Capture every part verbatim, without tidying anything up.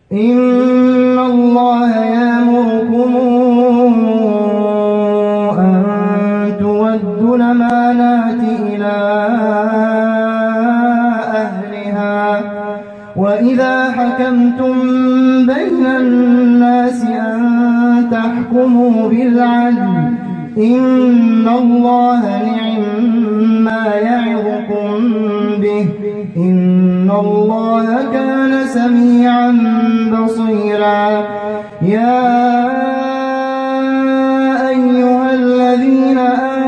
إن الله يأمركم أن تودوا الأمانات إلى أهلها وإذا حكمتم بين الناس أن تحكموا بالعدل إن الله نعم ما يعظكم به إن الله كان سميعا بصيرا. يا أيها الذين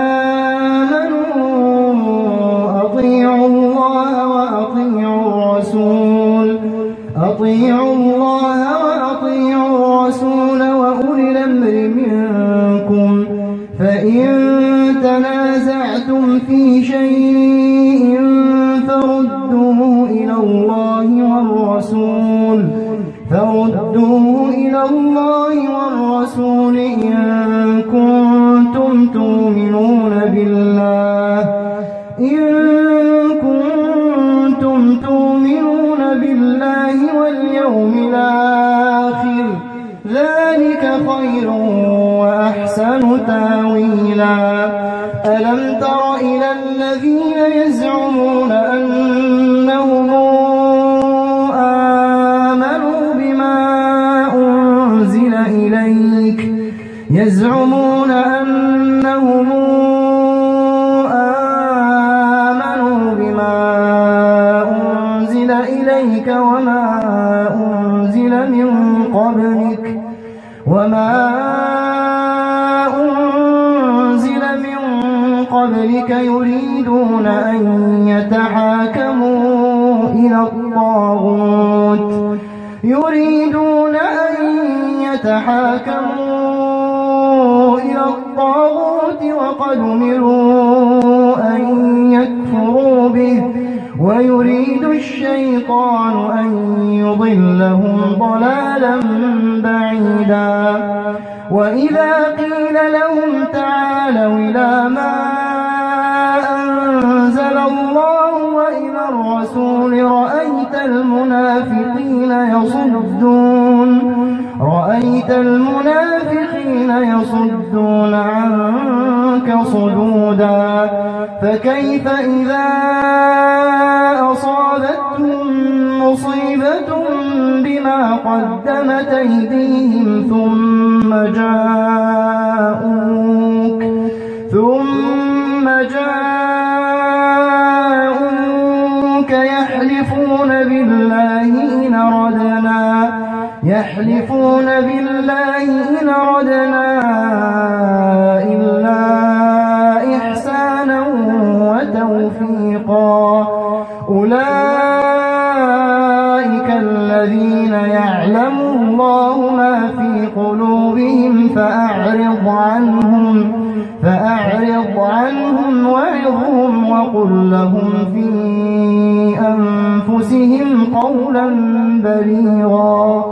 آمنوا أطيعوا الله وأطيعوا الرسول أطيعوا الله وأطيعوا الرسول وأولي الأمر منكم فإن تنازعتم في شيء فردوه إلى الله والرسول فردوه إلى الله والرسول إن كنتم تؤمنون بالله إن كنتم تؤمنون بالله واليوم الآخر ذلك خير وأحسن تاويلا. ألم تر إلى الذين يزعمون أنهم آمنوا بما أنزل إليك يزعمون أنهم آمنوا بما أنزل إليك وما أنزل من قبلك وما أنزل من قبلك يريدون أن يتحاكموا إلى الطاغوت يريدون أن يتحاكموا إلى الطاغوت وقد أمروا أن يكفروا به ويريد الشيطان أن يضلهم ضلالا بعيدا. وإذا قيل لهم تعالوا إلى ما أنزل الله وإلى الرسول رأيت المنافقين يصدون رأيت المنافقين يصدون عنك صدودا. فكيف إذا أصابتهم مصيبة بما قدمت أيديهم ثم جاءوك ثم جاءوك يحلفون بالله إن أردنا يحلفون بالله إن أردنا إلا إحسانا وتوفيقا. أولئك الذين يعلم الله ما في قلوبهم فأعرض عنهم فأعرض عنهم وعظهم وقل لهم في أنفسهم قولا بليغا.